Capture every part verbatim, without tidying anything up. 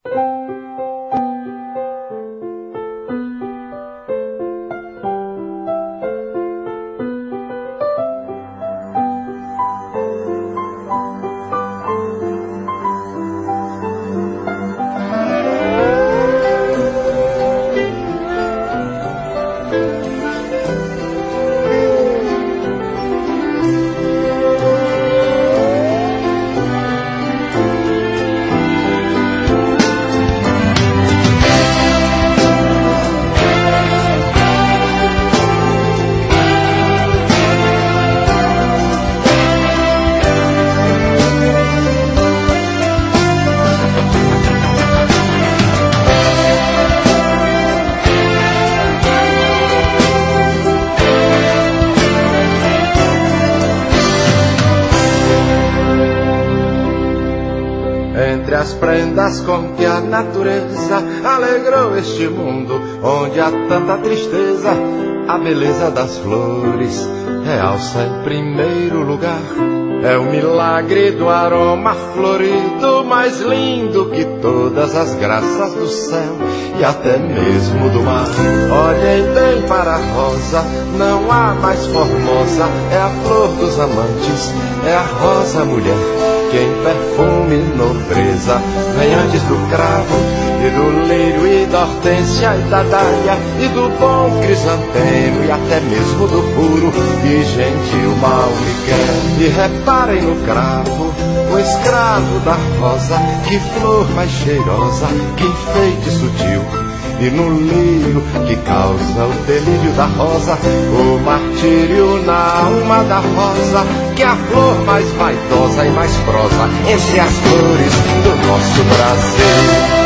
Entre as prendas com que a natureza alegrou este mundo, onde há tanta tristeza, a beleza das flores realça em primeiro lugar. É o milagre do aroma florido, mais lindo que todas as graças do céu e até mesmo do mar. Olhem bem para a rosa, não há mais formosa, é a flor dos amantes, é a rosa mulher, que em perfume e nobreza vem antes do cravo e do lírio e da hortência e da dália e do bom crisantemo e até mesmo do puro e gentil malmiquer. E reparem no cravo, o escravo da rosa, que flor mais cheirosa, que enfeite sutil. E no lírio que causa o delírio da rosa, o martírio na alma da rosa, que é a flor mais vaidosa e mais prosa entre as flores do nosso Brasil.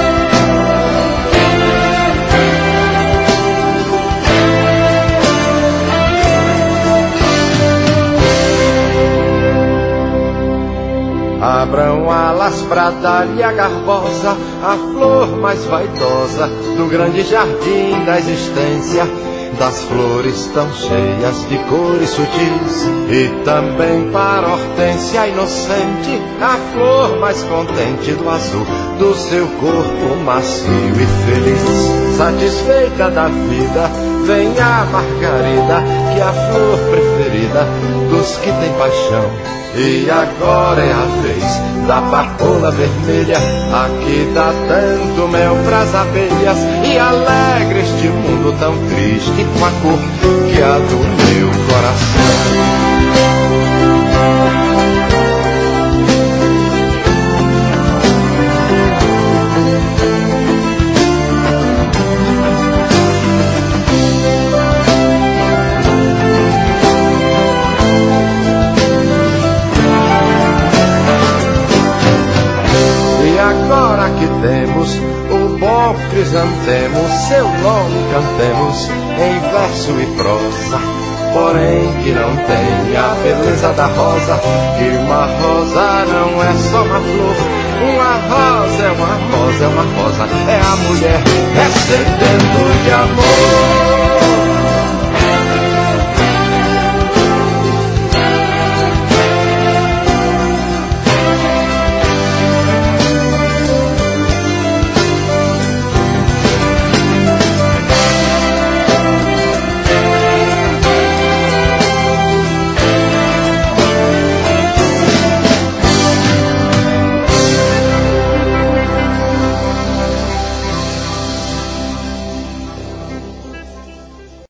Abram alas pra dar-lhe a garbosa, a flor mais vaidosa do grande jardim da existência, das flores tão cheias de cores sutis. E também para a hortência inocente, a flor mais contente do azul do seu corpo macio e feliz. Satisfeita da vida, vem a margarida, que é a flor preferida dos que têm paixão. E agora é a vez da papoula vermelha, aqui dá tanto mel pras abelhas e alegra este mundo tão triste com a cor que é a do meu coração. Agora que temos o bom crisantemo, seu nome cantemos em verso e prosa. Porém que não tem a beleza da rosa, que uma rosa não é só uma flor. Uma rosa é uma rosa, é uma rosa, é a mulher recebendo de amor.